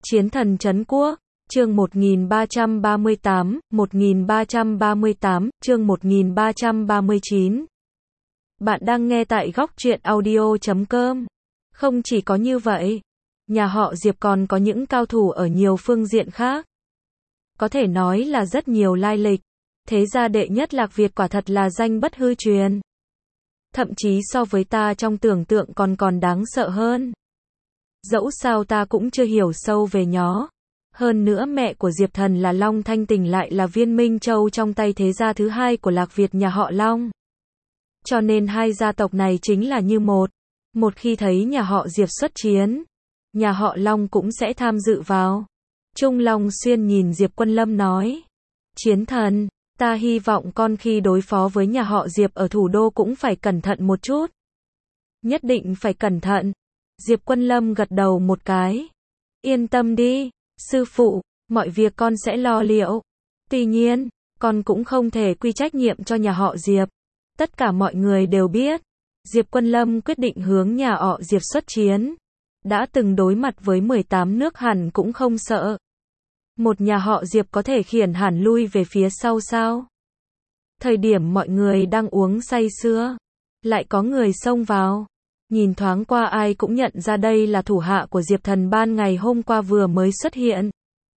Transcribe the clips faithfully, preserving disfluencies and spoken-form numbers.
Chiến thần trấn quốc, chương một nghìn ba trăm ba mươi tám, một nghìn ba trăm ba mươi tám, chương một nghìn ba trăm ba mươi chín. Bạn đang nghe tại góc truyện audio chấm com. Không chỉ có như vậy, nhà họ Diệp còn có những cao thủ ở nhiều phương diện khác. Có thể nói là rất nhiều lai lịch. Thế gia đệ nhất Lạc Việt quả thật là danh bất hư truyền. Thậm chí so với ta trong tưởng tượng còn còn đáng sợ hơn. Dẫu sao ta cũng chưa hiểu sâu về nó. Hơn nữa mẹ của Diệp Thần là Long Thanh Tình lại là viên Minh Châu trong tay thế gia thứ hai của Lạc Việt nhà họ Long. Cho nên hai gia tộc này chính là như một. Một khi thấy nhà họ Diệp xuất chiến, nhà họ Long cũng sẽ tham dự vào. Trung Long Xuyên nhìn Diệp Quân Lâm nói. Chiến thần, ta hy vọng con khi đối phó với nhà họ Diệp ở thủ đô cũng phải cẩn thận một chút. Nhất định phải cẩn thận. Diệp Quân Lâm gật đầu một cái. Yên tâm đi, sư phụ, mọi việc con sẽ lo liệu. Tuy nhiên, con cũng không thể quy trách nhiệm cho nhà họ Diệp. Tất cả mọi người đều biết, Diệp Quân Lâm quyết định hướng nhà họ Diệp xuất chiến. Đã từng đối mặt với mười tám nước hẳn cũng không sợ. Một nhà họ Diệp có thể khiển hẳn lui về phía sau sao? Thời điểm mọi người đang uống say sưa, lại có người xông vào. Nhìn thoáng qua ai cũng nhận ra đây là thủ hạ của Diệp Thần ban ngày hôm qua vừa mới xuất hiện.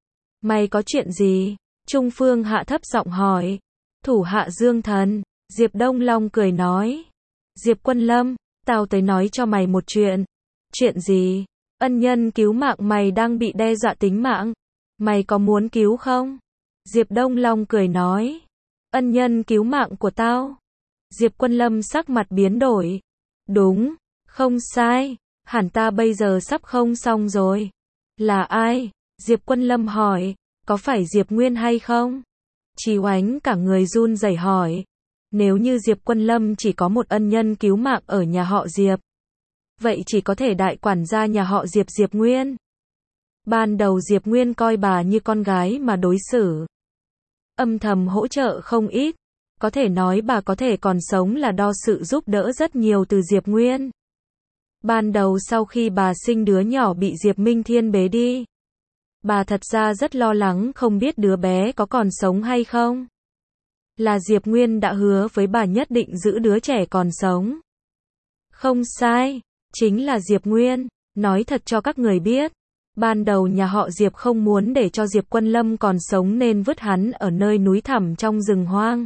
Mày có chuyện gì? Trung Phương hạ thấp giọng hỏi. Thủ hạ Dương Thần, Diệp Đông Long cười nói. Diệp Quân Lâm, tao tới nói cho mày một chuyện. Chuyện gì? Ân nhân cứu mạng mày đang bị đe dọa tính mạng. Mày có muốn cứu không? Diệp Đông Long cười nói. Ân nhân cứu mạng của tao. Diệp Quân Lâm sắc mặt biến đổi. Đúng, không sai, hẳn ta bây giờ sắp không xong rồi. Là ai? Diệp Quân Lâm hỏi. Có phải Diệp Nguyên hay không? Trì Oánh cả người run rẩy hỏi. Nếu như Diệp Quân Lâm chỉ có một ân nhân cứu mạng ở nhà họ Diệp, vậy chỉ có thể đại quản gia nhà họ Diệp Diệp Nguyên. Ban đầu Diệp Nguyên coi bà như con gái mà đối xử. Âm thầm hỗ trợ không ít. Có thể nói bà có thể còn sống là do sự giúp đỡ rất nhiều từ Diệp Nguyên. Ban đầu sau khi bà sinh đứa nhỏ bị Diệp Minh Thiên bế đi, bà thật ra rất lo lắng không biết đứa bé có còn sống hay không. Là Diệp Nguyên đã hứa với bà nhất định giữ đứa trẻ còn sống. Không sai, chính là Diệp Nguyên. Nói thật cho các người biết, ban đầu nhà họ Diệp không muốn để cho Diệp Quân Lâm còn sống nên vứt hắn ở nơi núi thẳm trong rừng hoang.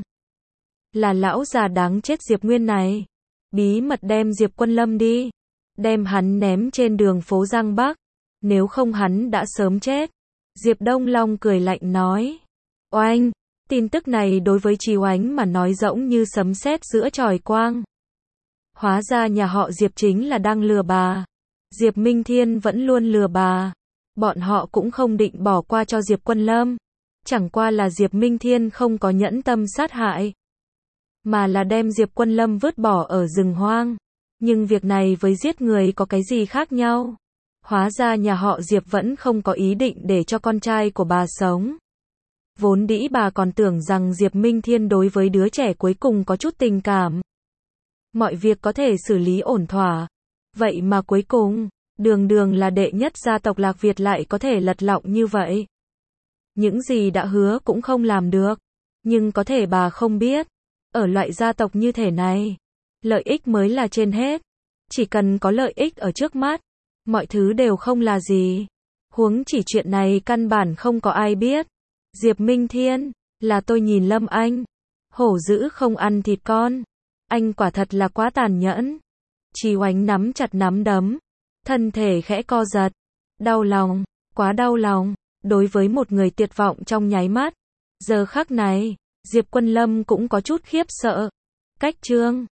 Là lão già đáng chết Diệp Nguyên này, bí mật đem Diệp Quân Lâm đi, đem hắn ném trên đường phố Giang Bắc, nếu không hắn đã sớm chết. Diệp Đông Long cười lạnh nói. Oanh, tin tức này đối với Trì Oánh mà nói rỗng như sấm sét giữa chòi quang. Hóa ra nhà họ Diệp chính là đang lừa bà. Diệp Minh Thiên vẫn luôn lừa bà. Bọn họ cũng không định bỏ qua cho Diệp Quân Lâm. Chẳng qua là Diệp Minh Thiên không có nhẫn tâm sát hại, mà là đem Diệp Quân Lâm vứt bỏ ở rừng hoang. Nhưng việc này với giết người có cái gì khác nhau? Hóa ra nhà họ Diệp vẫn không có ý định để cho con trai của bà sống. Vốn dĩ bà còn tưởng rằng Diệp Minh Thiên đối với đứa trẻ cuối cùng có chút tình cảm. Mọi việc có thể xử lý ổn thỏa. Vậy mà cuối cùng, đường đường là đệ nhất gia tộc Lạc Việt lại có thể lật lọng như vậy. Những gì đã hứa cũng không làm được. Nhưng có thể bà không biết, ở loại gia tộc như thế này, lợi ích mới là trên hết. Chỉ cần có lợi ích ở trước mắt, mọi thứ đều không là gì. Huống chỉ chuyện này căn bản không có ai biết. Diệp Minh Thiên, là tôi nhìn Lâm anh. Hổ dữ không ăn thịt con. Anh quả thật là quá tàn nhẫn. Trì Oánh nắm chặt nắm đấm. Thân thể khẽ co giật. Đau lòng, quá đau lòng. Đối với một người tuyệt vọng trong nháy mắt. Giờ khắc này, Diệp Quân Lâm cũng có chút khiếp sợ. Cách chương